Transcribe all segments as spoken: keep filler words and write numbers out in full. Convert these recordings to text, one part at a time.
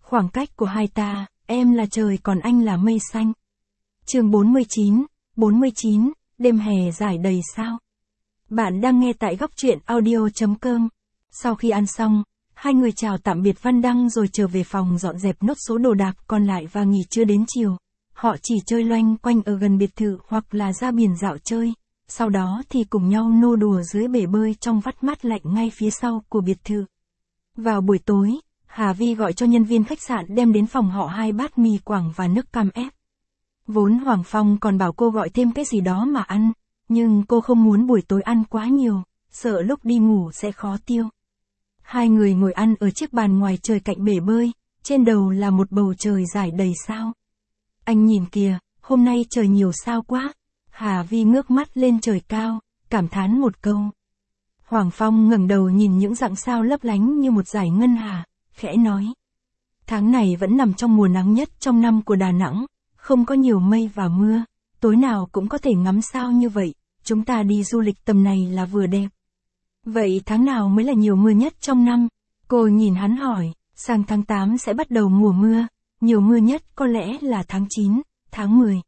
Khoảng cách của hai ta, em là trời còn anh là mây xanh. Chương bốn mươi chín, bốn mươi chín, đêm hè rải đầy sao. Bạn đang nghe tại góc truyện audio chấm com. Sau khi ăn xong, hai người chào tạm biệt Văn Đăng rồi trở về phòng dọn dẹp nốt số đồ đạc còn lại và nghỉ trưa đến chiều. Họ chỉ chơi loanh quanh ở gần biệt thự hoặc là ra biển dạo chơi, sau đó thì cùng nhau nô đùa dưới bể bơi trong vắt mát lạnh ngay phía sau của biệt thự. Vào buổi tối, Hà Vi gọi cho nhân viên khách sạn đem đến phòng họ hai bát mì Quảng và nước cam ép. Vốn Hoàng Phong còn bảo cô gọi thêm cái gì đó mà ăn, nhưng cô không muốn buổi tối ăn quá nhiều, sợ lúc đi ngủ sẽ khó tiêu. Hai người ngồi ăn ở chiếc bàn ngoài trời cạnh bể bơi, trên đầu là một bầu trời rải đầy sao. Anh nhìn kìa, hôm nay trời nhiều sao quá. Hà Vi ngước mắt lên trời cao, cảm thán một câu. Hoàng Phong ngẩng đầu nhìn những dặng sao lấp lánh như một dải ngân hà, khẽ nói. Tháng này vẫn nằm trong mùa nắng nhất trong năm của Đà Nẵng, không có nhiều mây và mưa, tối nào cũng có thể ngắm sao như vậy, chúng ta đi du lịch tầm này là vừa đẹp. Vậy tháng nào mới là nhiều mưa nhất trong năm? Cô nhìn hắn hỏi, sang tháng tám sẽ bắt đầu mùa mưa, nhiều mưa nhất có lẽ là tháng chín, tháng mười.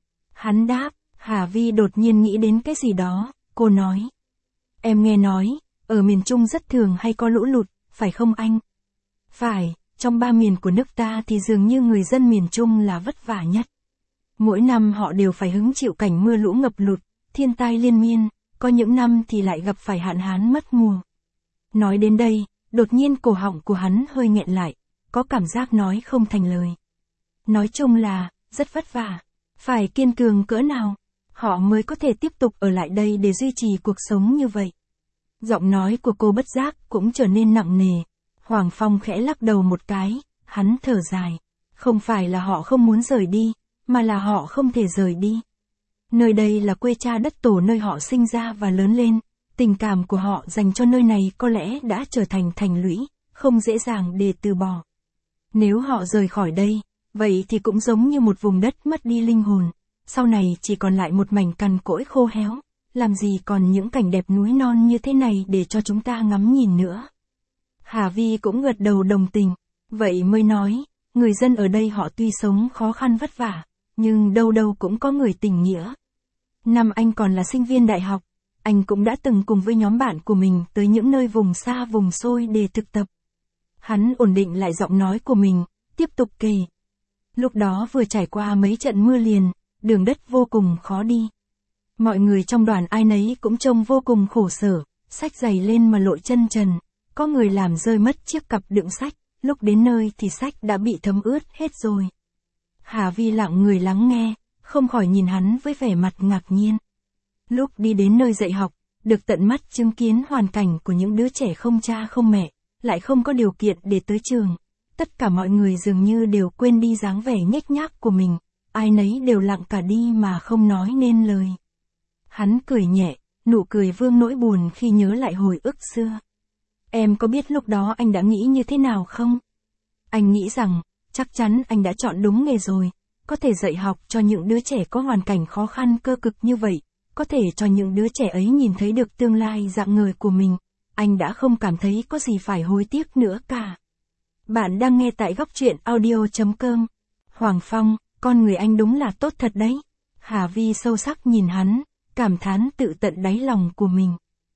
Hắn đáp, Hà Vi đột nhiên nghĩ đến cái gì đó, cô nói. Em nghe nói, ở miền Trung rất thường hay có lũ lụt, phải không anh? Phải, trong ba miền của nước ta thì dường như người dân miền Trung là vất vả nhất. Mỗi năm họ đều phải hứng chịu cảnh mưa lũ ngập lụt, thiên tai liên miên, có những năm thì lại gặp phải hạn hán mất mùa. Nói đến đây, đột nhiên cổ họng của hắn hơi nghẹn lại, có cảm giác nói không thành lời. Nói chung là, rất vất vả, phải kiên cường cỡ nào, họ mới có thể tiếp tục ở lại đây để duy trì cuộc sống như vậy. Giọng nói của cô bất giác cũng trở nên nặng nề. Hoàng Phong khẽ lắc đầu một cái, hắn thở dài. Không phải là họ không muốn rời đi, mà là họ không thể rời đi. Nơi đây là quê cha đất tổ nơi họ sinh ra và lớn lên, tình cảm của họ dành cho nơi này có lẽ đã trở thành thành lũy, không dễ dàng để từ bỏ. Nếu họ rời khỏi đây, vậy thì cũng giống như một vùng đất mất đi linh hồn, sau này chỉ còn lại một mảnh cằn cỗi khô héo, làm gì còn những cảnh đẹp núi non như thế này để cho chúng ta ngắm nhìn nữa. Hà Vi cũng gật đầu đồng tình, vậy mới nói, người dân ở đây họ tuy sống khó khăn vất vả, nhưng đâu đâu cũng có người tình nghĩa. Năm anh còn là sinh viên đại học, anh cũng đã từng cùng với nhóm bạn của mình tới những nơi vùng xa vùng xôi để thực tập. Hắn ổn định lại giọng nói của mình, tiếp tục kể. Lúc đó vừa trải qua mấy trận mưa liền, đường đất vô cùng khó đi. Mọi người trong đoàn ai nấy cũng trông vô cùng khổ sở, xách giày lên mà lội chân trần. Có người làm rơi mất chiếc cặp đựng sách, lúc đến nơi thì sách đã bị thấm ướt hết rồi. Hà Vi lặng người lắng nghe, không khỏi nhìn hắn với vẻ mặt ngạc nhiên. Lúc đi đến nơi dạy học, được tận mắt chứng kiến hoàn cảnh của những đứa trẻ không cha không mẹ, lại không có điều kiện để tới trường. Tất cả mọi người dường như đều quên đi dáng vẻ nhếch nhác của mình, ai nấy đều lặng cả đi mà không nói nên lời. Hắn cười nhẹ, nụ cười vương nỗi buồn khi nhớ lại hồi ức xưa. Em có biết lúc đó anh đã nghĩ như thế nào không? Anh nghĩ rằng, chắc chắn anh đã chọn đúng nghề rồi, có thể dạy học cho những đứa trẻ có hoàn cảnh khó khăn cơ cực như vậy, có thể cho những đứa trẻ ấy nhìn thấy được tương lai rạng ngời của mình, anh đã không cảm thấy có gì phải hối tiếc nữa cả. Bạn đang nghe tại góc truyện audio chấm com. Hoàng Phong, con người anh đúng là tốt thật đấy. Hà Vi sâu sắc nhìn hắn, cảm thán tự tận đáy lòng của mình.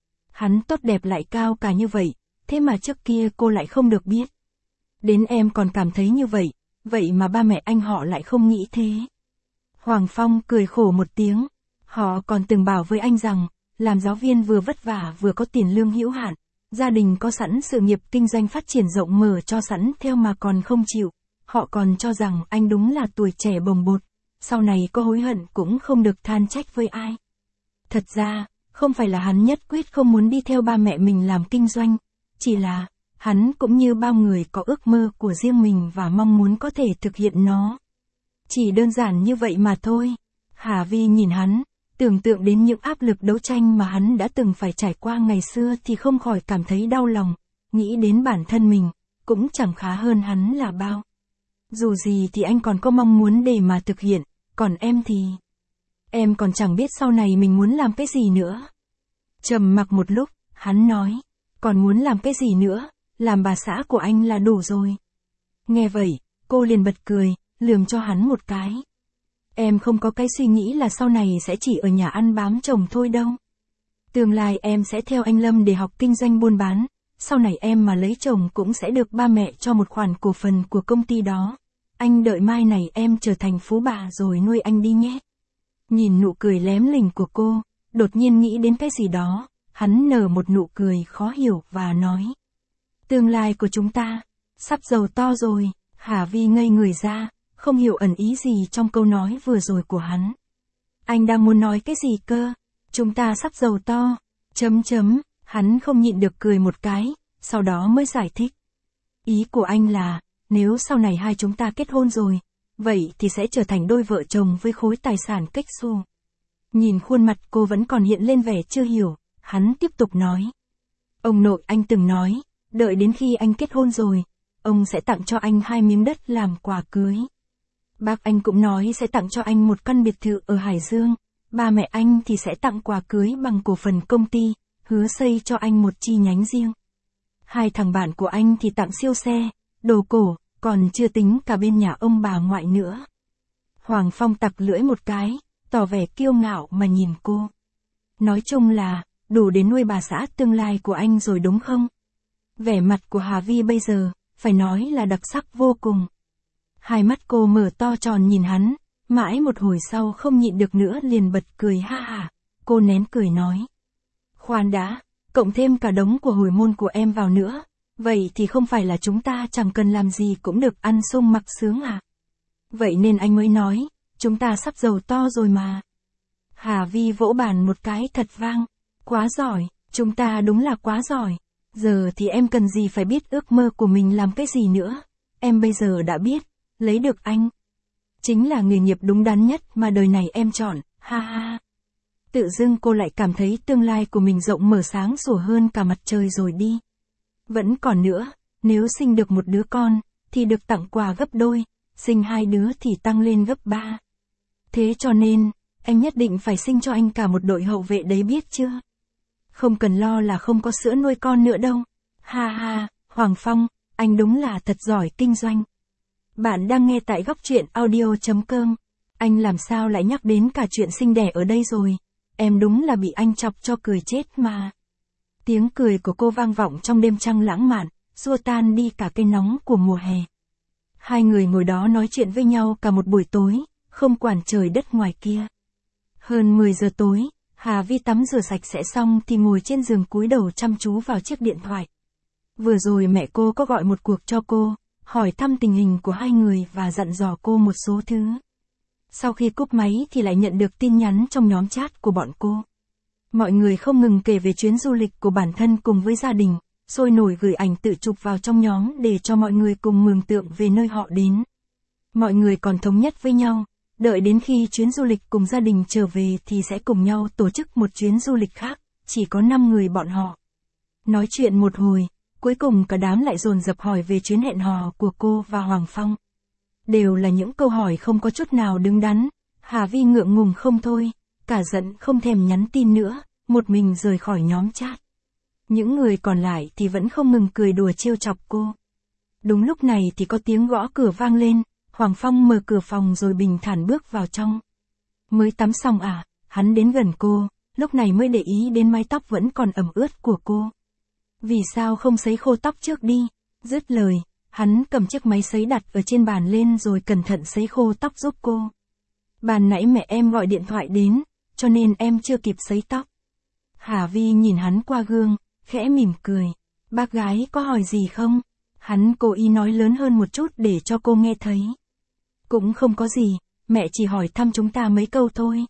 Hắn tốt đẹp lại cao cả như vậy, thế mà trước kia cô lại không được biết. Đến em còn cảm thấy như vậy, vậy mà ba mẹ anh họ lại không nghĩ thế. Hoàng Phong cười khổ một tiếng, họ còn từng bảo với anh rằng, làm giáo viên vừa vất vả vừa có tiền lương hữu hạn, gia đình có sẵn sự nghiệp kinh doanh phát triển rộng mở cho sẵn theo mà còn không chịu. Họ còn cho rằng anh đúng là tuổi trẻ bồng bột, sau này có hối hận cũng không được than trách với ai. Thật ra, không phải là hắn nhất quyết không muốn đi theo ba mẹ mình làm kinh doanh, chỉ là, hắn cũng như bao người có ước mơ của riêng mình và mong muốn có thể thực hiện nó. Chỉ đơn giản như vậy mà thôi. Hà Vi nhìn hắn, tưởng tượng đến những áp lực đấu tranh mà hắn đã từng phải trải qua ngày xưa thì không khỏi cảm thấy đau lòng, nghĩ đến bản thân mình, cũng chẳng khá hơn hắn là bao. Dù gì thì anh còn có mong muốn để mà thực hiện, còn em thì... Em còn chẳng biết sau này mình muốn làm cái gì nữa. Trầm mặc một lúc, hắn nói, còn muốn làm cái gì nữa, làm bà xã của anh là đủ rồi. Nghe vậy, cô liền bật cười, lườm cho hắn một cái. Em không có cái suy nghĩ là sau này sẽ chỉ ở nhà ăn bám chồng thôi đâu. Tương lai em sẽ theo anh Lâm để học kinh doanh buôn bán, sau này em mà lấy chồng cũng sẽ được ba mẹ cho một khoản cổ phần của công ty đó. Anh đợi mai này em trở thành phú bà rồi nuôi anh đi nhé. Nhìn nụ cười lém lỉnh của cô, đột nhiên nghĩ đến cái gì đó, hắn nở một nụ cười khó hiểu và nói. Tương lai của chúng ta, sắp giàu to rồi. Hà Vi ngây người ra, không hiểu ẩn ý gì trong câu nói vừa rồi của hắn. Anh đang muốn nói cái gì cơ? Chúng ta sắp giàu to. Chấm chấm, hắn không nhịn được cười một cái, sau đó mới giải thích. Ý của anh là, nếu sau này hai chúng ta kết hôn rồi, vậy thì sẽ trở thành đôi vợ chồng với khối tài sản cách xù. Nhìn khuôn mặt cô vẫn còn hiện lên vẻ chưa hiểu, hắn tiếp tục nói. Ông nội anh từng nói, đợi đến khi anh kết hôn rồi, ông sẽ tặng cho anh hai miếng đất làm quà cưới. Bác anh cũng nói sẽ tặng cho anh một căn biệt thự ở Hải Dương, ba mẹ anh thì sẽ tặng quà cưới bằng cổ phần công ty, hứa xây cho anh một chi nhánh riêng. Hai thằng bạn của anh thì tặng siêu xe, đồ cổ, còn chưa tính cả bên nhà ông bà ngoại nữa. Hoàng Phong tặc lưỡi một cái, tỏ vẻ kiêu ngạo mà nhìn cô. Nói chung là, đủ để nuôi bà xã tương lai của anh rồi đúng không? Vẻ mặt của Hà Vi bây giờ, phải nói là đặc sắc vô cùng. Hai mắt cô mở to tròn nhìn hắn, mãi một hồi sau không nhịn được nữa liền bật cười ha hả. Cô nén cười nói. Khoan đã, cộng thêm cả đống của hồi môn của em vào nữa, vậy thì không phải là chúng ta chẳng cần làm gì cũng được ăn sung mặc sướng à? Vậy nên anh mới nói, chúng ta sắp giàu to rồi mà. Hà Vi vỗ bàn một cái thật vang. Quá giỏi, chúng ta đúng là quá giỏi. Giờ thì em cần gì phải biết ước mơ của mình làm cái gì nữa. Em bây giờ đã biết, lấy được anh. Chính là nghề nghiệp đúng đắn nhất mà đời này em chọn, ha ha. Tự dưng cô lại cảm thấy tương lai của mình rộng mở sáng sủa hơn cả mặt trời rồi đi. Vẫn còn nữa, nếu sinh được một đứa con, thì được tặng quà gấp đôi, sinh hai đứa thì tăng lên gấp ba. Thế cho nên, anh nhất định phải sinh cho anh cả một đội hậu vệ đấy biết chưa? Không cần lo là không có sữa nuôi con nữa đâu. Ha ha, Hoàng Phong, anh đúng là thật giỏi kinh doanh. Bạn đang nghe tại góc truyện audio chấm com. Anh làm sao lại nhắc đến cả chuyện sinh đẻ ở đây rồi? Em đúng là bị anh chọc cho cười chết mà. Tiếng cười của cô vang vọng trong đêm trăng lãng mạn, xua tan đi cả cái nóng của mùa hè. Hai người ngồi đó nói chuyện với nhau cả một buổi tối, không quản trời đất ngoài kia. Hơn mười giờ tối, Hà Vi tắm rửa sạch sẽ xong thì ngồi trên giường cúi đầu chăm chú vào chiếc điện thoại. Vừa rồi mẹ cô có gọi một cuộc cho cô, hỏi thăm tình hình của hai người và dặn dò cô một số thứ. Sau khi cúp máy thì lại nhận được tin nhắn trong nhóm chat của bọn cô. Mọi người không ngừng kể về chuyến du lịch của bản thân cùng với gia đình, sôi nổi gửi ảnh tự chụp vào trong nhóm để cho mọi người cùng mường tượng về nơi họ đến. Mọi người còn thống nhất với nhau, đợi đến khi chuyến du lịch cùng gia đình trở về thì sẽ cùng nhau tổ chức một chuyến du lịch khác, chỉ có năm người bọn họ. Nói chuyện một hồi, cuối cùng cả đám lại dồn dập hỏi về chuyến hẹn hò của cô và Hoàng Phong. Đều là những câu hỏi không có chút nào đứng đắn, Hà Vi ngượng ngùng không thôi, cả giận không thèm nhắn tin nữa, một mình rời khỏi nhóm chat. Những người còn lại thì vẫn không ngừng cười đùa trêu chọc cô. Đúng lúc này thì có tiếng gõ cửa vang lên, Hoàng Phong mở cửa phòng rồi bình thản bước vào trong. Mới tắm xong à, hắn đến gần cô, lúc này mới để ý đến mái tóc vẫn còn ẩm ướt của cô. Vì sao không sấy khô tóc trước đi? Dứt lời, hắn cầm chiếc máy sấy đặt ở trên bàn lên rồi cẩn thận sấy khô tóc giúp cô. Ban nãy mẹ em gọi điện thoại đến, cho nên em chưa kịp sấy tóc. Hà Vi nhìn hắn qua gương, khẽ mỉm cười. Bác gái có hỏi gì không? Hắn cố ý nói lớn hơn một chút để cho cô nghe thấy. Cũng không có gì, mẹ chỉ hỏi thăm chúng ta mấy câu thôi.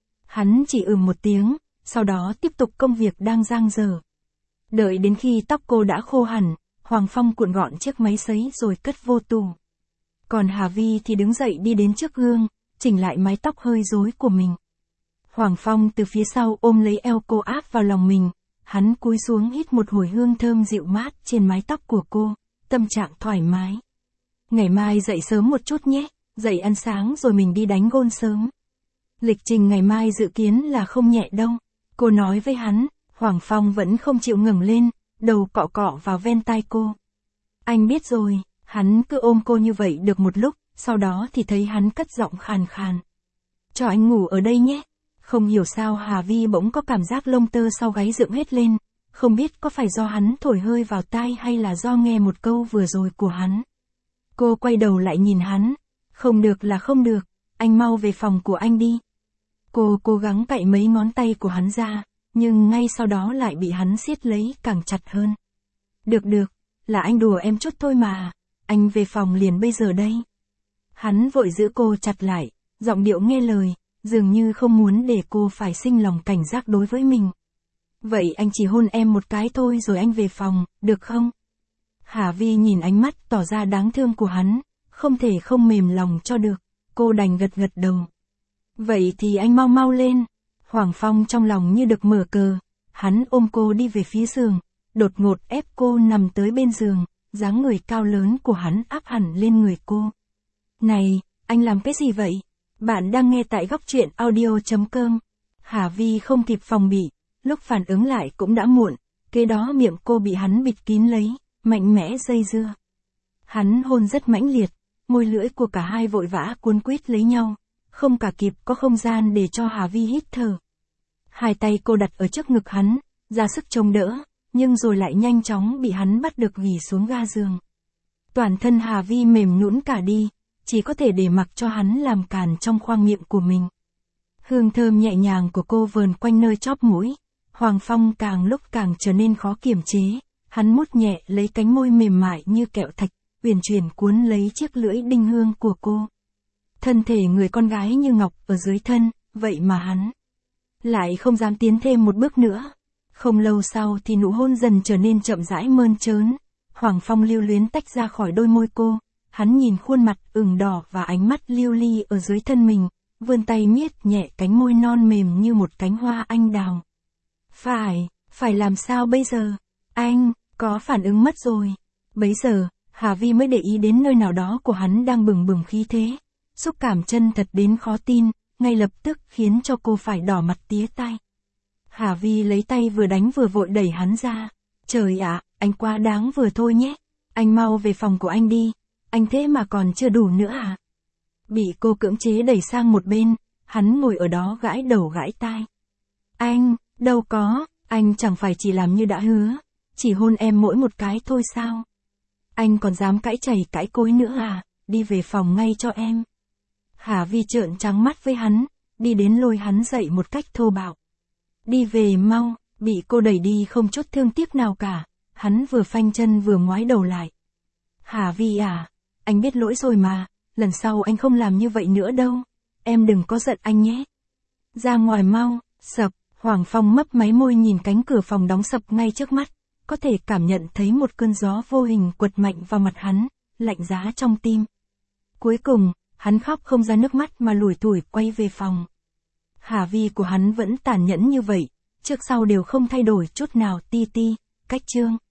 Hắn chỉ ừm một tiếng, sau đó tiếp tục công việc đang dang dở. Đợi đến khi tóc cô đã khô hẳn, Hoàng Phong cuộn gọn chiếc máy sấy rồi cất vô tủ. Còn Hà Vi thì đứng dậy đi đến trước gương, chỉnh lại mái tóc hơi rối của mình. Hoàng Phong từ phía sau ôm lấy eo cô áp vào lòng mình, hắn cúi xuống hít một hồi hương thơm dịu mát trên mái tóc của cô, tâm trạng thoải mái. Ngày mai dậy sớm một chút nhé, dậy ăn sáng rồi mình đi đánh gôn sớm. Lịch trình ngày mai dự kiến là không nhẹ đâu, cô nói với hắn. Hoàng Phong vẫn không chịu ngẩng lên, đầu cọ cọ vào ven tai cô. Anh biết rồi, Hắn cứ ôm cô như vậy được một lúc, sau đó thì thấy hắn cất giọng khàn khàn. Cho anh ngủ ở đây nhé. Không hiểu sao Hà Vi bỗng có cảm giác lông tơ sau gáy dựng hết lên, không biết có phải do hắn thổi hơi vào tai hay là do nghe một câu vừa rồi của hắn. Cô quay đầu lại nhìn hắn. Không được là không được, anh mau về phòng của anh đi. Cô cố gắng cạy mấy ngón tay của hắn ra, nhưng ngay sau đó lại bị hắn siết lấy càng chặt hơn. Được được, là anh đùa em chút thôi mà, anh về phòng liền bây giờ đây. Hắn vội giữ cô chặt lại, giọng điệu nghe lời, dường như không muốn để cô phải sinh lòng cảnh giác đối với mình. Vậy anh chỉ hôn em một cái thôi rồi anh về phòng, được không? Hà Vi nhìn ánh mắt tỏ ra đáng thương của hắn, không thể không mềm lòng cho được, cô đành gật gật đầu. Vậy thì anh mau mau lên. Hoàng Phong trong lòng như được mở cờ, hắn ôm cô đi về phía giường, đột ngột ép cô nằm tới bên giường, dáng người cao lớn của hắn áp hẳn lên người cô. Này, anh làm cái gì vậy? Bạn đang nghe tại góc truyện audio chấm com. Hà Vi không kịp phòng bị, lúc phản ứng lại cũng đã muộn, kế đó miệng cô bị hắn bịt kín lấy, mạnh mẽ dây dưa. Hắn hôn rất mãnh liệt, môi lưỡi của cả hai vội vã cuốn quýt lấy nhau, không cả kịp có không gian để cho Hà Vi hít thở. Hai tay cô đặt ở trước ngực hắn, ra sức chống đỡ, nhưng rồi lại nhanh chóng bị hắn bắt được ghì xuống ga giường. Toàn thân Hà Vi mềm nhũn cả đi, chỉ có thể để mặc cho hắn làm càn trong khoang miệng của mình. Hương thơm nhẹ nhàng của cô vờn quanh nơi chóp mũi, Hoàng Phong càng lúc càng trở nên khó kiềm chế, hắn mút nhẹ lấy cánh môi mềm mại như kẹo thạch, uyển chuyển cuốn lấy chiếc lưỡi đinh hương của cô. Thân thể người con gái như ngọc ở dưới thân, vậy mà hắn lại không dám tiến thêm một bước nữa. Không lâu sau thì nụ hôn dần trở nên chậm rãi mơn trớn, Hoàng Phong lưu luyến tách ra khỏi đôi môi cô, hắn nhìn khuôn mặt ửng đỏ và ánh mắt lưu ly ở dưới thân mình, vươn tay miết nhẹ cánh môi non mềm như một cánh hoa anh đào. Phải, phải làm sao bây giờ? Anh, có phản ứng mất rồi. Bấy giờ, Hà Vi mới để ý đến nơi nào đó của hắn đang bừng bừng khí thế. Xúc cảm chân thật đến khó tin, ngay lập tức khiến cho cô phải đỏ mặt tía tai. Hà Vi lấy tay vừa đánh vừa vội đẩy hắn ra. Trời ạ, anh quá đáng vừa thôi nhé. Anh mau về phòng của anh đi. Anh thế mà còn chưa đủ nữa à? Bị cô cưỡng chế đẩy sang một bên, hắn ngồi ở đó gãi đầu gãi tai. Anh, đâu có, anh chẳng phải chỉ làm như đã hứa, chỉ hôn em mỗi một cái thôi sao? Anh còn dám cãi chày cãi cối nữa à? Đi về phòng ngay cho em. Hà Vi trợn trắng mắt với hắn, đi đến lôi hắn dậy một cách thô bạo. Đi về mau, bị cô đẩy đi không chút thương tiếc nào cả, hắn vừa phanh chân vừa ngoái đầu lại. Hà Vi à, anh biết lỗi rồi mà, lần sau anh không làm như vậy nữa đâu, em đừng có giận anh nhé. Ra ngoài mau, sập, Hoàng Phong mấp máy môi nhìn cánh cửa phòng đóng sập ngay trước mắt, có thể cảm nhận thấy một cơn gió vô hình quật mạnh vào mặt hắn, lạnh giá trong tim. Cuối cùng, hắn khóc không ra nước mắt mà lủi thủi quay về phòng. Hà Vi của hắn vẫn tàn nhẫn như vậy, trước sau đều không thay đổi chút nào ti ti, cách chương.